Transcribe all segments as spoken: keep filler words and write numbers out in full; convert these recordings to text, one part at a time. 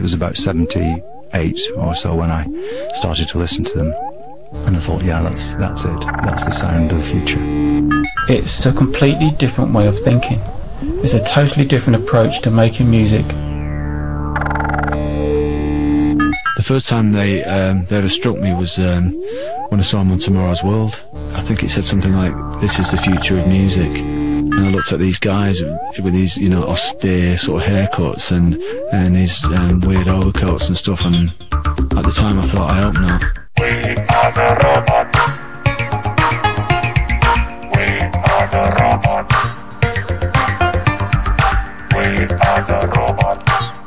was about seventy-eight or so when I started to listen to them. And I thought, yeah, that's, that's it. That's the sound of the future. It's a completely different way of thinking. It's a totally different approach to making music. The first time they um, they ever struck me was um, when I saw them on Tomorrow's World. I think it said something like, "This is the future of music." And I looked at these guys with these, you know, austere sort of haircuts and and these um, weird overcoats and stuff. And at the time, I thought, I hope not. We are the robots. We are the robots. We are the robots.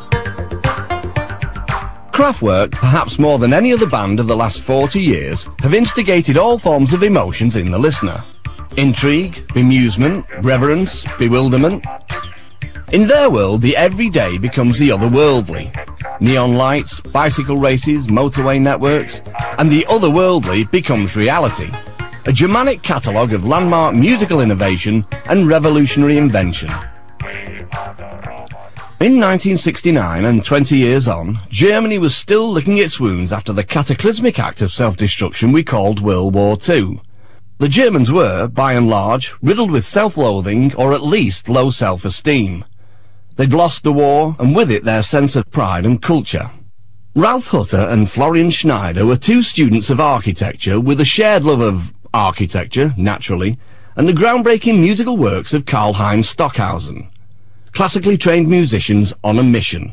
Kraftwerk, perhaps more than any other band of the last forty years, have instigated all forms of emotions in the listener. Intrigue, bemusement, reverence, bewilderment. In their world, the everyday becomes the otherworldly. Neon lights, bicycle races, motorway networks, and the otherworldly becomes reality. A Germanic catalogue of landmark musical innovation and revolutionary invention. In nineteen sixty-nine, and twenty years on, Germany was still licking its wounds after the cataclysmic act of self-destruction we called World War Two. The Germans were, by and large, riddled with self-loathing or at least low self-esteem. They'd lost the war, and with it their sense of pride and culture. Ralf Hutter and Florian Schneider were two students of architecture with a shared love of architecture, naturally, and the groundbreaking musical works of Karlheinz Stockhausen. Classically trained musicians on a mission.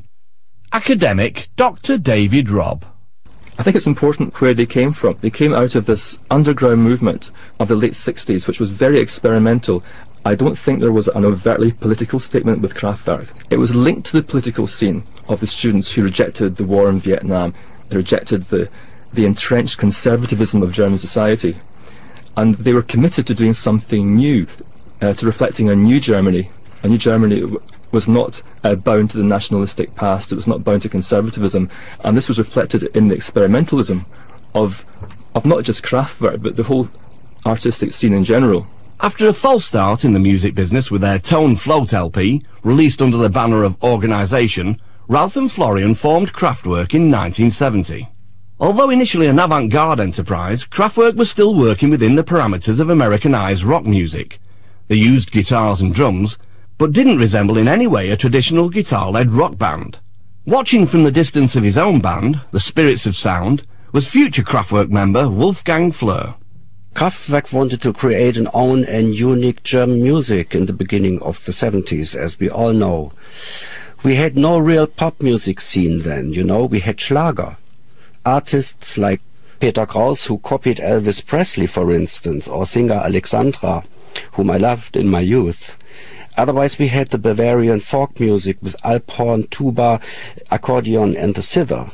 Academic Doctor David Robb. I think it's important where they came from. They came out of this underground movement of the late sixties, which was very experimental. I don't think there was an overtly political statement with Kraftwerk. It was linked to the political scene of the students who rejected the war in Vietnam. They rejected the, the entrenched conservatism of German society. And they were committed to doing something new, uh, to reflecting a new Germany. A new Germany was not uh, bound to the nationalistic past, it was not bound to conservatism, and this was reflected in the experimentalism of, of not just Kraftwerk, but the whole artistic scene in general. After a false start in the music business with their Tone Float L P, released under the banner of Organisation, Ralf and Florian formed Kraftwerk in nineteen seventy. Although initially an avant-garde enterprise, Kraftwerk was still working within the parameters of Americanized rock music. They used guitars and drums, but didn't resemble in any way a traditional guitar-led rock band. Watching from the distance of his own band, the Spirits of Sound, was future Kraftwerk member Wolfgang Flür. Kraftwerk wanted to create an own and unique German music in the beginning of the seventies, as we all know. We had no real pop music scene then, you know, we had Schlager. Artists like Peter Kraus, who copied Elvis Presley, for instance, or singer Alexandra, whom I loved in my youth. Otherwise we had the Bavarian folk music with alphorn, tuba, accordion and the zither.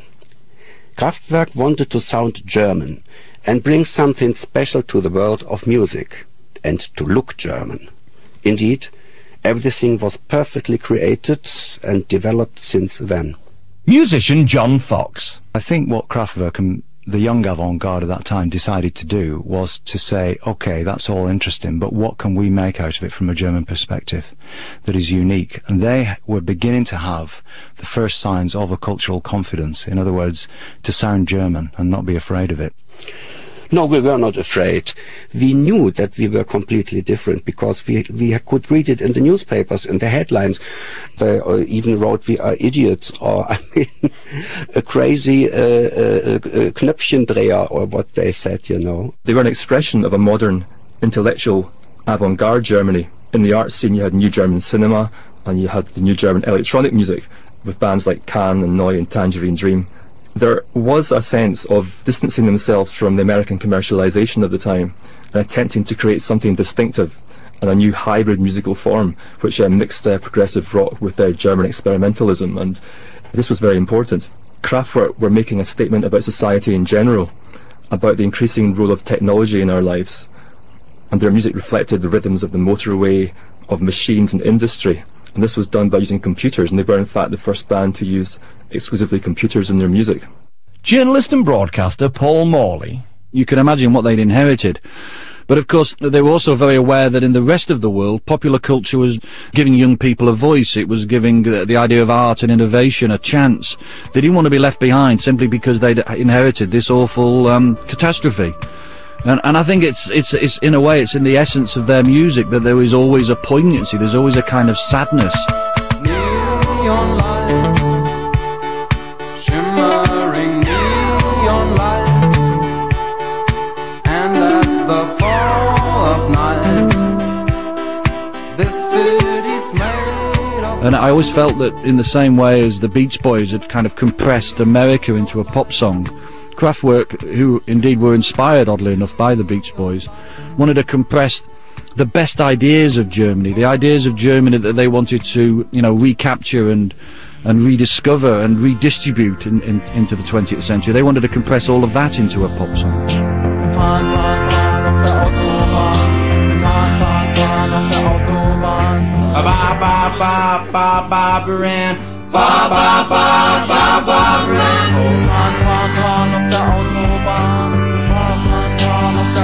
Kraftwerk wanted to sound German and bring something special to the world of music, and to look German. Indeed, everything was perfectly created and developed since then. Musician John Fox. I think what Kraftwerk and the young avant-garde at that time decided to do was to say, okay, that's all interesting, but what can we make out of it from a German perspective that is unique? And they were beginning to have the first signs of a cultural confidence, in other words, to sound German and not be afraid of it. No, we were not afraid. We knew that we were completely different because we we could read it in the newspapers, in the headlines. They uh, even wrote, "We are idiots," or I mean, a crazy uh, uh, uh, Knöpfchendreher, or what they said, you know. They were an expression of a modern, intellectual, avant-garde Germany. In the art scene, you had New German Cinema, and you had the New German electronic music, with bands like Can and Neu and Tangerine Dream. There was a sense of distancing themselves from the American commercialization of the time and attempting to create something distinctive and a new hybrid musical form which uh, mixed uh, progressive rock with their German experimentalism, and this was very important. Kraftwerk were making a statement about society in general, about the increasing role of technology in our lives, and their music reflected the rhythms of the motorway, of machines and industry, and this was done by using computers, and they were in fact the first band to use exclusively computers in their music. Journalist and broadcaster Paul Morley. You can imagine what they'd inherited, But of course, they were also very aware that in the rest of the world, popular culture was giving young people a voice. It was giving the, the idea of art and innovation a chance. They didn't want to be left behind simply because they'd inherited this awful um, catastrophe. And, and I think it's, it's, it's, in a way, it's in the essence of their music that there is always a poignancy, there's always a kind of sadness. Neon lights, shimmering neon lights, and at the fall of night, this city's made of... And I always felt that in the same way as the Beach Boys had kind of compressed America into a pop song, Kraftwerk, who indeed were inspired, oddly enough, by the Beach Boys, wanted to compress the best ideas of Germany, the ideas of Germany that they wanted to, you know, recapture and and rediscover and redistribute in, in, into the twentieth century. They wanted to compress all of that into a pop song. Ba ba ba ba ba ran. Oh, fahren, fahren, fahren auf der Autobahn. Fahren, fahren auf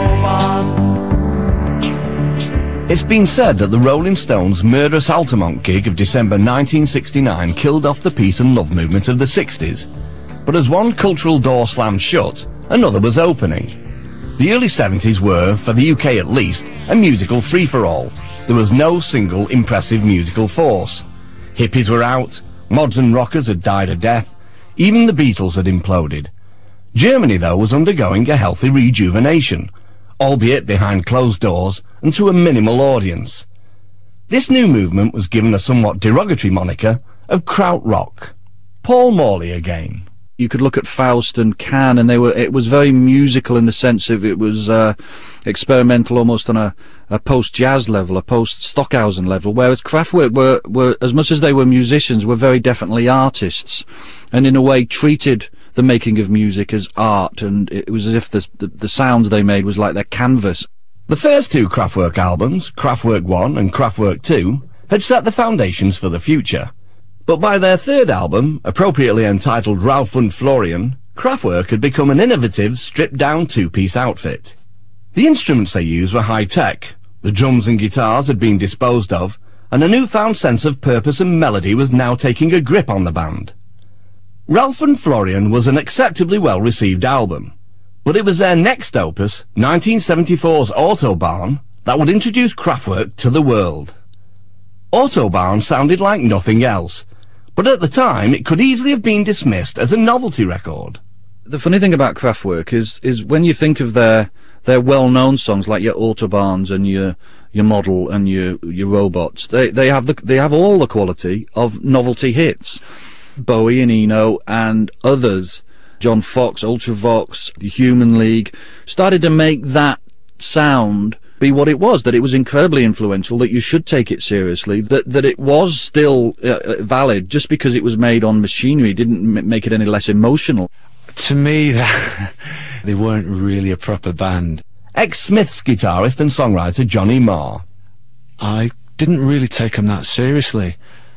der Autobahn. It's been said that the Rolling Stones' murderous Altamont gig of December nineteen sixty-nine killed off the peace and love movement of the sixties. But as one cultural door slammed shut, another was opening. The early seventies were, for the U K at least, a musical free-for-all. There was no single impressive musical force. Hippies were out, modern rockers had died a death, even the Beatles had imploded. Germany, though, was undergoing a healthy rejuvenation, albeit behind closed doors and to a minimal audience. This new movement was given a somewhat derogatory moniker of krautrock. Paul Morley again. You could look at Faust and Can, and they were. It was very musical in the sense of it was uh, experimental, almost on a, a post-jazz level, a post-Stockhausen level. Whereas Kraftwerk were, were, as much as they were musicians, were very definitely artists, and in a way treated the making of music as art. And it was as if the the, the sounds they made was like their canvas. The first two Kraftwerk albums, Kraftwerk One and Kraftwerk Two, had set the foundations for the future. But by their third album, appropriately entitled Ralph und Florian, Kraftwerk had become an innovative, stripped-down two-piece outfit. The instruments they used were high-tech, the drums and guitars had been disposed of, and a newfound sense of purpose and melody was now taking a grip on the band. Ralph und Florian was an acceptably well-received album, but it was their next opus, nineteen seventy-four's Autobahn, that would introduce Kraftwerk to the world. Autobahn sounded like nothing else, but at the time it could easily have been dismissed as a novelty record. The funny thing about Kraftwerk is is when you think of their their well-known songs like your Autobahns and your your Model and your your Robots, they they have the they have all the quality of novelty hits. Bowie and Eno and others, John Fox, Ultravox, the Human League, started to make that sound be what it was, that it was incredibly influential, that you should take it seriously, that that it was still uh, valid. Just because it was made on machinery didn't m make it any less emotional. To me, that they weren't really a proper band. Ex-Smiths guitarist and songwriter Johnny Marr. I didn't really take them that seriously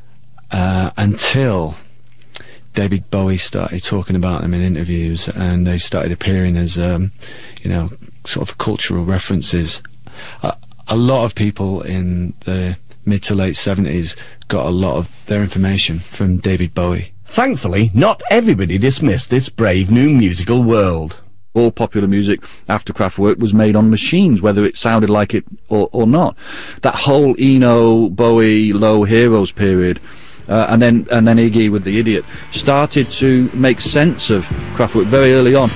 uh, until David Bowie started talking about them in interviews, and they started appearing as, um, you know, sort of cultural references. Uh, a lot of people in the mid to late seventies got a lot of their information from David Bowie. Thankfully, not everybody dismissed this brave new musical world. All popular music after Kraftwerk was made on machines, whether it sounded like it or, or not. That whole Eno, Bowie, Low Heroes period, uh, and then and then Iggy with The Idiot, started to make sense of Kraftwerk very early on.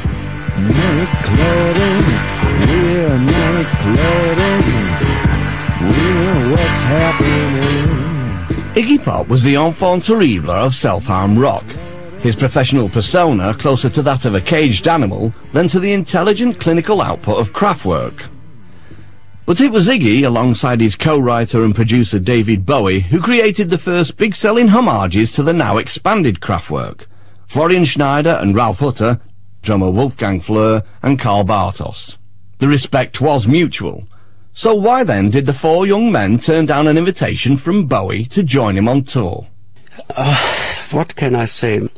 We're Nickelodeon, we're what's happening. Iggy Pop was the enfant terrible of self-harm rock, his professional persona closer to that of a caged animal than to the intelligent clinical output of Kraftwerk. But it was Iggy, alongside his co-writer and producer David Bowie, who created the first big-selling homages to the now expanded Kraftwerk. Florian Schneider and Ralf Hutter, drummer Wolfgang Flür and Karl Bartos. The respect was mutual. So why then did the four young men turn down an invitation from Bowie to join him on tour? Uh, what can I say?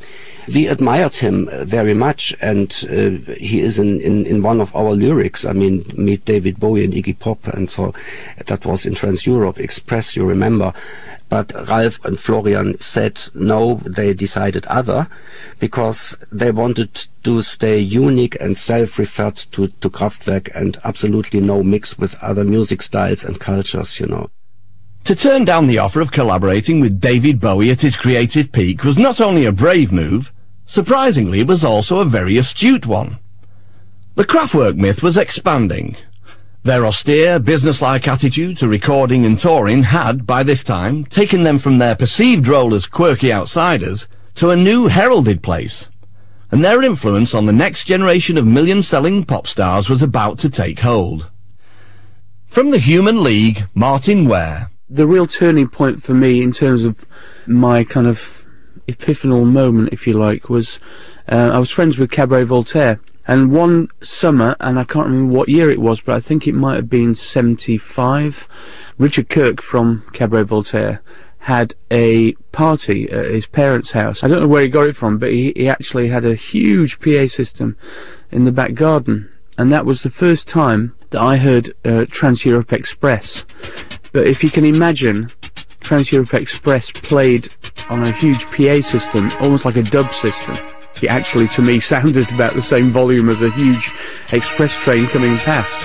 we admired him very much, and uh, he is in, in, in one of our lyrics. I mean, meet David Bowie and Iggy Pop, and so that was in Trans Europe Express, you remember. But Ralph and Florian said no, they decided other, because they wanted to stay unique and self-referred to, to Kraftwerk, and absolutely no mix with other music styles and cultures, you know. To turn down the offer of collaborating with David Bowie at his creative peak was not only a brave move, surprisingly it was also a very astute one. The Kraftwerk myth was expanding. Their austere, business-like attitude to recording and touring had, by this time, taken them from their perceived role as quirky outsiders to a new heralded place, and their influence on the next generation of million-selling pop stars was about to take hold. From the Human League, Martin Ware. The real turning point for me in terms of my kind of epiphanal moment, if you like, was uh, I was friends with Cabaret Voltaire, and one summer, and I can't remember what year it was, but I think it might have been seventy-five, Richard Kirk from Cabaret Voltaire had a party at his parents' house. I don't know where he got it from, but he, he actually had a huge P A system in the back garden, and that was the first time that I heard uh, Trans Europe Express. But if you can imagine Trans Europe Express played on a huge P A system, almost like a dub system, it actually to me sounded about the same volume as a huge express train coming past.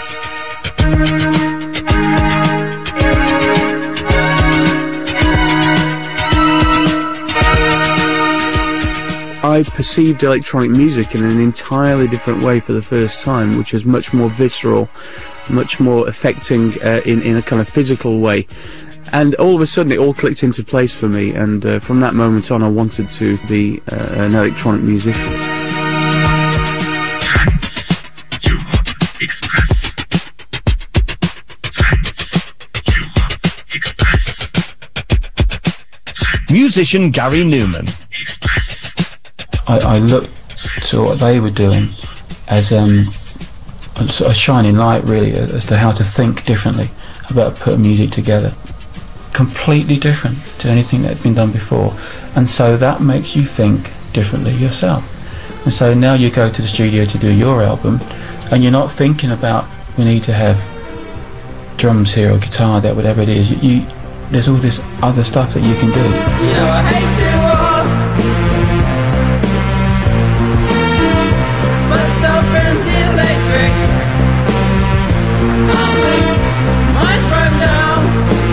I perceived electronic music in an entirely different way for the first time, which was much more visceral, much more affecting uh, in, in a kind of physical way. And all of a sudden it all clicked into place for me, and uh, from that moment on I wanted to be uh, an electronic musician. Trans Europe Express. Trans Europe Express. Musician Gary Newman. Express. I, I looked to what they were doing as um, a, sort of shining light, really, as to how to think differently about putting music together. Completely different to anything that had been done before, and so that makes you think differently yourself. And so now you go to the studio to do your album, and you're not thinking about, we need to have drums here or guitar there, whatever it is. You, you, there's all this other stuff that you can do. You know, I hate to ask, but the friend's electric. Only mine's broken down.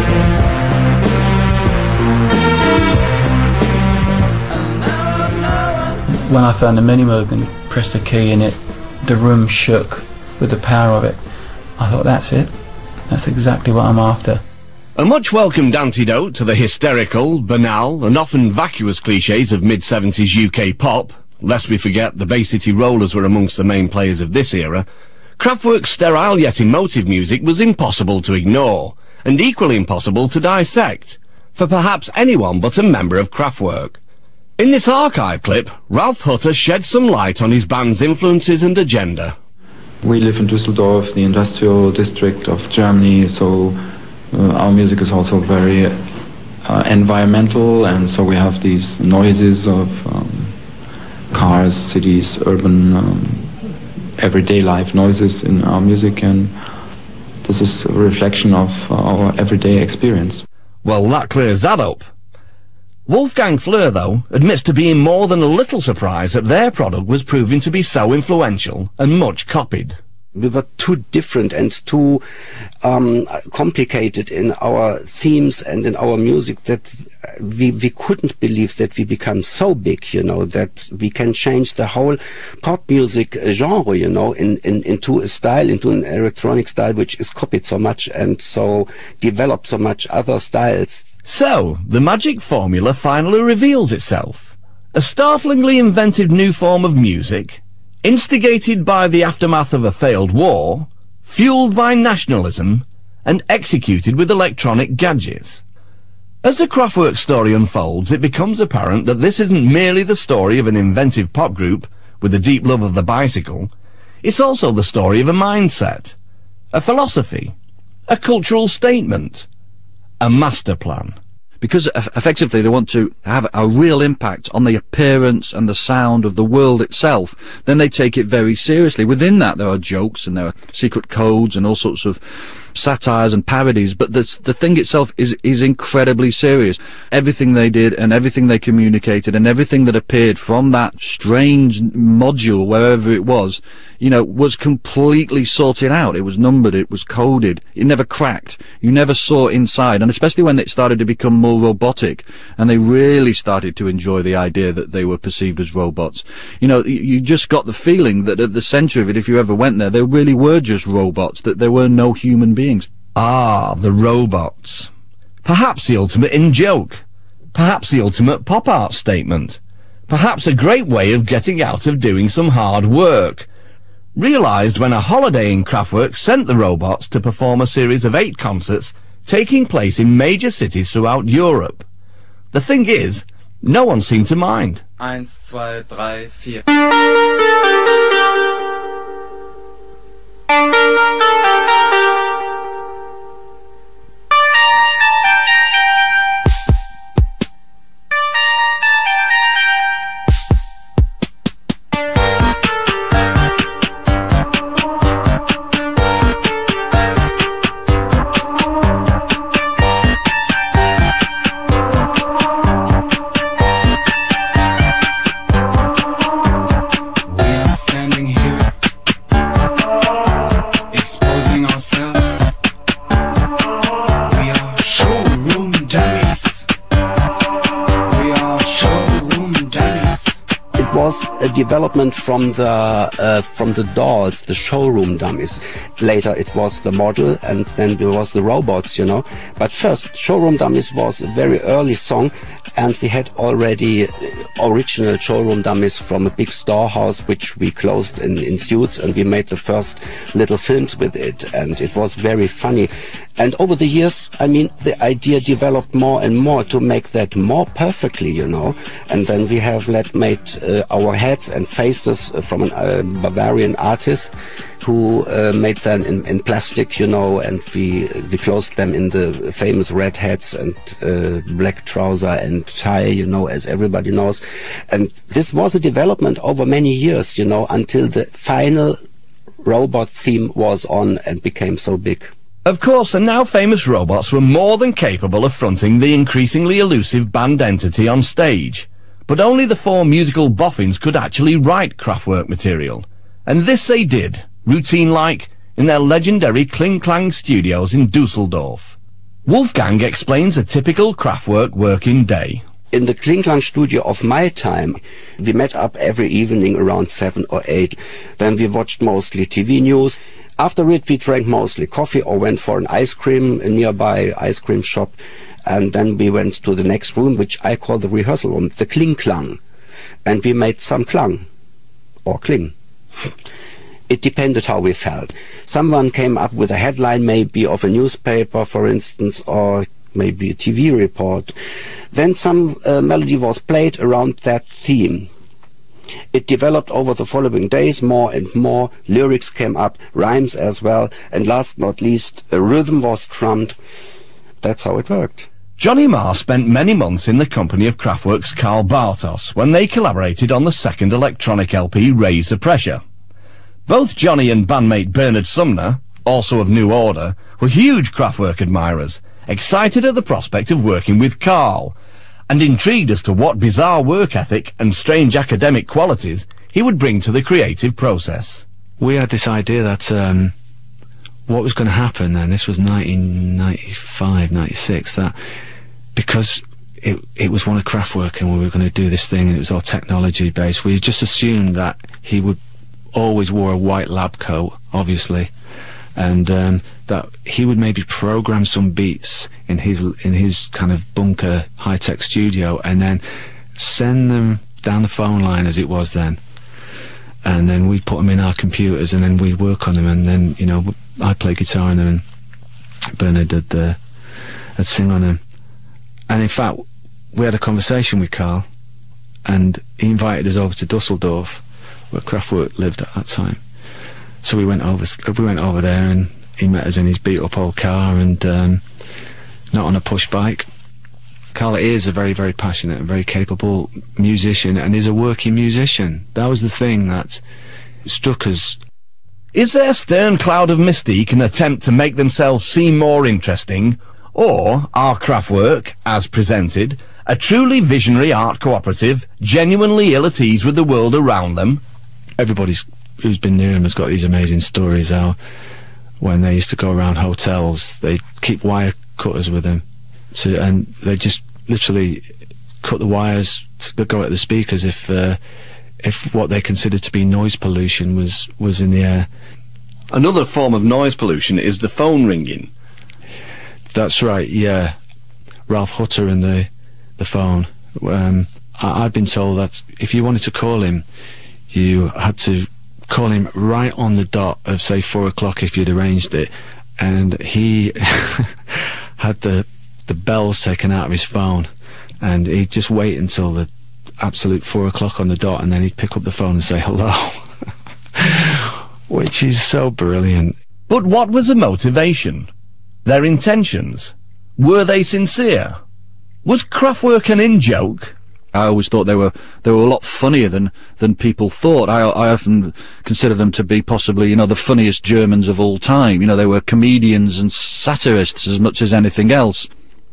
And now I'm no one. When I found the Mini Moog and pressed a key in it, the room shook with the power of it. I thought, that's it. That's exactly what I'm after. A much welcomed antidote to the hysterical, banal, and often vacuous cliches of mid seventies U K pop, lest we forget the Bay City Rollers were amongst the main players of this era, Kraftwerk's sterile yet emotive music was impossible to ignore, and equally impossible to dissect, for perhaps anyone but a member of Kraftwerk. In this archive clip, Ralf Hutter sheds some light on his band's influences and agenda. We live in Düsseldorf, the industrial district of Germany, so uh, our music is also very uh, environmental, and so we have these noises of um, cars, cities, urban, um, everyday life noises in our music, and this is a reflection of our everyday experience. Well, that clears that up. Wolfgang Flür, though, admits to being more than a little surprised that their product was proving to be so influential and much copied. We were too different and too um, complicated in our themes and in our music that we, we couldn't believe that we become so big, you know, that we can change the whole pop music genre, you know, in, in, into a style, into an electronic style which is copied so much and so develop so much other styles. So, the magic formula finally reveals itself. A startlingly inventive new form of music, instigated by the aftermath of a failed war, fueled by nationalism, and executed with electronic gadgets. As the Kraftwerk story unfolds, it becomes apparent that this isn't merely the story of an inventive pop group with a deep love of the bicycle, it's also the story of a mindset, a philosophy, a cultural statement, a master plan. because eff effectively they want to have a real impact on the appearance and the sound of the world itself, then they take it very seriously. Within that there are jokes and there are secret codes and all sorts of satires and parodies, but the, the thing itself is is incredibly serious. Everything they did and everything they communicated and everything that appeared from that strange module, wherever it was, you know, was completely sorted out. It was numbered, it was coded, it never cracked, you never saw inside. And especially when it started to become more robotic and they really started to enjoy the idea that they were perceived as robots, you know, you just got the feeling that at the centre of it, if you ever went there, there really were just robots, that there were no human beings. Ah, the robots. Perhaps the ultimate in-joke. Perhaps the ultimate pop art statement. Perhaps a great way of getting out of doing some hard work. Realised when a Holiday Inn Kraftwerk sent the robots to perform a series of eight concerts taking place in major cities throughout Europe. The thing is, no one seemed to mind. Eins, zwei, drei, vier. A development from the uh, from the dolls, the showroom dummies. Later it was the model, and then there was the robots, you know. But first, showroom dummies was a very early song, and we had already original showroom dummies from a big storehouse which we closed in, in Suits, and we made the first little films with it, and it was very funny. And over the years, I mean, the idea developed more and more to make that more perfectly, you know. And then we have let made uh, our heads and faces from a uh, Bavarian artist who uh, made them in, in plastic, you know, and we we closed them in the famous red hats and uh, black trouser and tie, you know, as everybody knows. And this was a development over many years, you know, until the final robot theme was on and became so big. Of course, the now famous robots were more than capable of fronting the increasingly elusive band entity on stage. But only the four musical boffins could actually write Kraftwerk material. And this they did, routine-like, in their legendary Kling Klang studios in Dusseldorf. Wolfgang explains a typical Kraftwerk working day. In the Kling Klang studio of my time, we met up every evening around seven or eight. Then we watched mostly T V news. After it, we drank mostly coffee or went for an ice cream, a nearby ice cream shop. And then we went to the next room, which I call the rehearsal room, the Kling Klang. And we made some klang, or kling. It depended how we felt. Someone came up with a headline, maybe of a newspaper, for instance, or maybe a T V report. Then some uh, melody was played around that theme. It developed over the following days more and more. Lyrics came up, rhymes as well, and last not least, a rhythm was strummed. That's how it worked. Johnny Marr spent many months in the company of Kraftwerk's Karl Bartos when they collaborated on the second electronic L P, Raise the Pressure. Both Johnny and bandmate Bernard Sumner, also of New Order, were huge Kraftwerk admirers, excited at the prospect of working with Karl, and intrigued as to what bizarre work ethic and strange academic qualities he would bring to the creative process. We had this idea that um, what was going to happen then, this was nineteen ninety-five, ninety-six, that because it, it was one of Kraftwerk and we were going to do this thing and it was all technology based, we just assumed that he would always wore a white lab coat, obviously, and um, that he would maybe program some beats in his in his kind of bunker high-tech studio and then send them down the phone line as it was then, and then we'd put them in our computers and then we'd work on them, and then, you know, I'd play guitar on them and Bernard would, uh, would sing on them. And in fact, we had a conversation with Karl and he invited us over to Dusseldorf, where Kraftwerk lived at that time. So we went over we went over there and he met us in his beat up old car, and um, not on a push bike, Carl is a very, very passionate and very capable musician, and is a working musician. That was the thing that struck us. Is their stern cloud of mystique an attempt to make themselves seem more interesting, or are Kraftwerk, as presented, a truly visionary art cooperative, genuinely ill at ease with the world around them? Everybody's who's been near him has got these amazing stories how when they used to go around hotels, they'd keep wire cutters with them, so, and they just literally cut the wires that go at the speakers if uh, if what they considered to be noise pollution was was in the air. Another form of noise pollution is the phone ringing. That's right, yeah. Ralph Hutter and the the phone. Um, I, I'd been told that if you wanted to call him, you had to call him right on the dot of, say, four o'clock if you'd arranged it, and he had the the bells taken out of his phone, and he'd just wait until the absolute four o'clock on the dot, and then he'd pick up the phone and say hello, which is so brilliant. But what was the motivation? Their intentions? Were they sincere? Was Kraftwerk an in-joke? I always thought they were they were a lot funnier than than people thought. I I often consider them to be possibly, you know, the funniest Germans of all time. You know, they were comedians and satirists as much as anything else.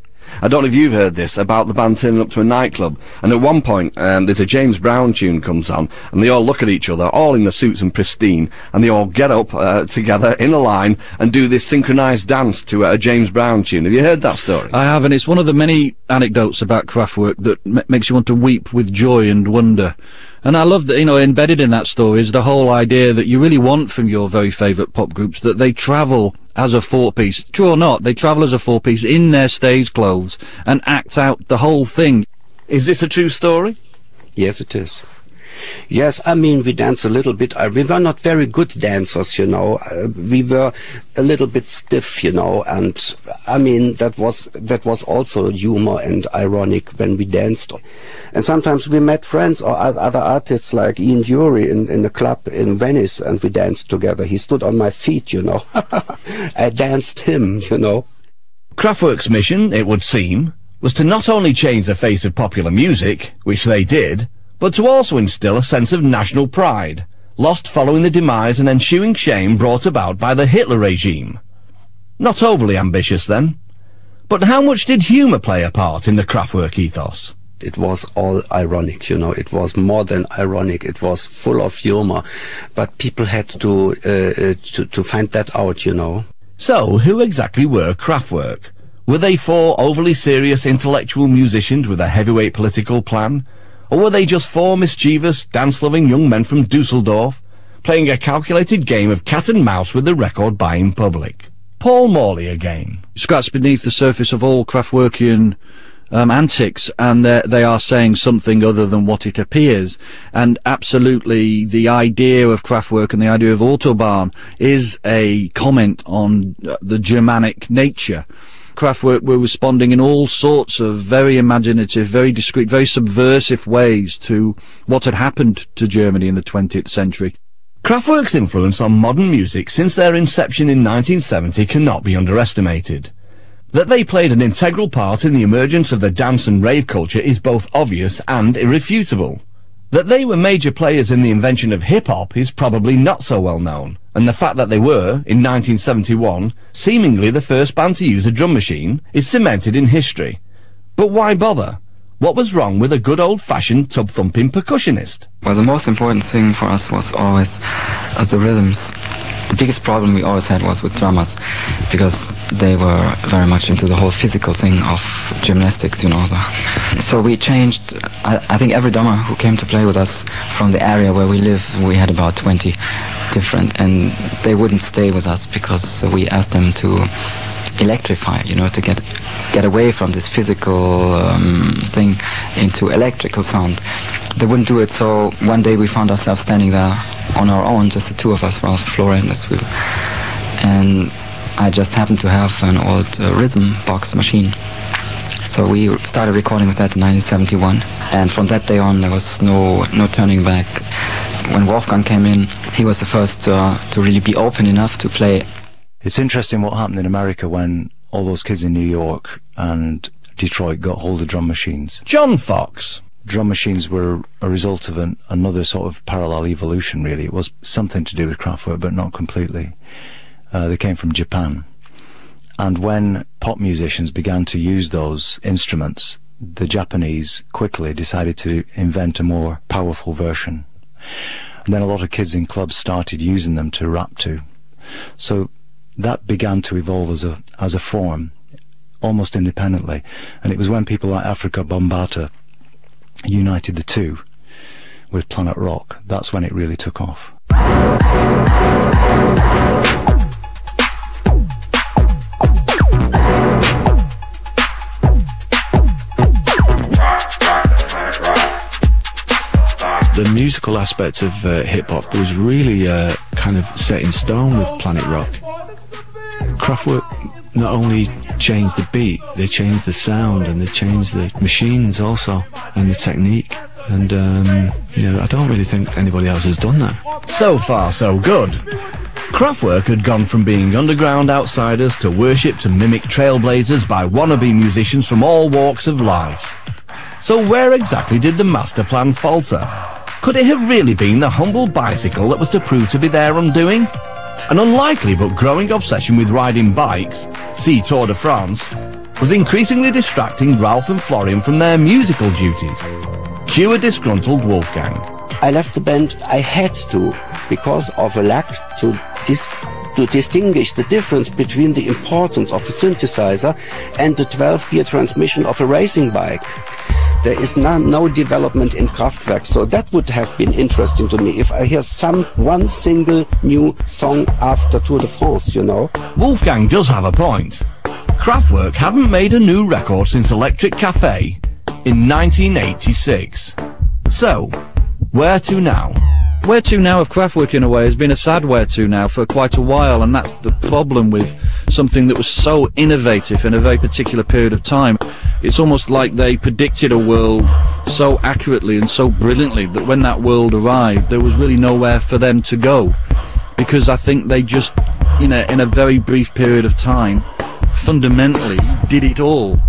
I don't know if you've heard this about the band turning up to a nightclub, and at one point um, there's a James Brown tune comes on, and they all look at each other, all in the suits and pristine, and they all get up uh, together in a line and do this synchronised dance to uh, a James Brown tune. Have you heard that story? I have, and it's one of the many anecdotes about Kraftwerk that m makes you want to weep with joy and wonder. And I love that, you know, embedded in that story is the whole idea that you really want from your very favourite pop groups, that they travel as a four-piece. True or not, they travel as a four-piece in their stage clothes and act out the whole thing. Is this a true story? Yes, it is. Yes, I mean, we danced a little bit. Uh, we were not very good dancers, you know. Uh, we were a little bit stiff, you know, and I mean, that was that was also humor and ironic when we danced. And sometimes we met friends or other artists like Ian Dury in, in a club in Venice, and we danced together. He stood on my feet, you know. I danced him, you know. Kraftwerk's mission, it would seem, was to not only change the face of popular music, which they did, but to also instill a sense of national pride, lost following the demise and ensuing shame brought about by the Hitler regime. Not overly ambitious, then. But how much did humour play a part in the Kraftwerk ethos? It was all ironic, you know. It was more than ironic. It was full of humour. But people had to, uh, uh, to, to find that out, you know. So, who exactly were Kraftwerk? Were they four overly serious intellectual musicians with a heavyweight political plan? Or were they just four mischievous, dance-loving young men from Dusseldorf, playing a calculated game of cat and mouse with the record-buying public? Paul Morley again. Scratch beneath the surface of all Kraftwerkian um, antics, and they are saying something other than what it appears. And absolutely, the idea of Kraftwerk and the idea of Autobahn is a comment on uh, the Germanic nature. Kraftwerk were responding in all sorts of very imaginative, very discreet, very subversive ways to what had happened to Germany in the twentieth century. Kraftwerk's influence on modern music since their inception in nineteen seventy cannot be underestimated. That they played an integral part in the emergence of the dance and rave culture is both obvious and irrefutable. That they were major players in the invention of hip-hop is probably not so well known, and the fact that they were, in nineteen seventy-one, seemingly the first band to use a drum machine is cemented in history. But why bother? What was wrong with a good old-fashioned tub-thumping percussionist? Well, the most important thing for us was always uh, the rhythms. The biggest problem we always had was with drummers, because they were very much into the whole physical thing of gymnastics, you know. So, so we changed, I, I think every drummer who came to play with us from the area where we live, we had about twenty different, and they wouldn't stay with us because we asked them to electrify, you know, to get get away from this physical um, thing into electrical sound. They wouldn't do it, so one day we found ourselves standing there on our own, just the two of us, Ralph, Flora and Leswil. And I just happened to have an old uh, rhythm box machine. So we started recording with that in nineteen seventy-one, and from that day on there was no no turning back. When Wolfgang came in, he was the first uh, to really be open enough to play. It's interesting what happened in America when all those kids in New York and Detroit got hold of drum machines. John Fox. Drum machines were a result of an, another sort of parallel evolution, really. It was something to do with Kraftwerk, but not completely. Uh, they came from Japan. And when pop musicians began to use those instruments, the Japanese quickly decided to invent a more powerful version. And then a lot of kids in clubs started using them to rap to. So that began to evolve as a, as a form, almost independently. And it was when people like Afrika Bambaataa united the two with Planet Rock, that's when it really took off. The musical aspect of uh, hip-hop was really uh, kind of set in stone with Planet Rock. Kraftwerk not only changed the beat, they changed the sound, and they changed the machines also, and the technique. And, um, you know, I don't really think anybody else has done that. So far, so good. Kraftwerk had gone from being underground outsiders to worship to mimic trailblazers by wannabe musicians from all walks of life. So where exactly did the master plan falter? Could it have really been the humble bicycle that was to prove to be their undoing? An unlikely but growing obsession with riding bikes, see Tour de France, was increasingly distracting Ralph and Florian from their musical duties. Cue a disgruntled Wolfgang. I left the band, I had to, because of a lack to, dis to distinguish the difference between the importance of a synthesizer and the twelve gear transmission of a racing bike. There is no, no development in Kraftwerk, so that would have been interesting to me if I hear some one single new song after Tour de France, you know. Wolfgang does have a point. Kraftwerk haven't made a new record since Electric Cafe in nineteen eighty-six. So, where to now? Where to now of Kraftwerk, in a way, has been a sad where to now for quite a while, and that's the problem with something that was so innovative in a very particular period of time. It's almost like they predicted a world so accurately and so brilliantly that when that world arrived, there was really nowhere for them to go, because I think they just, you know, in a very brief period of time, fundamentally did it all.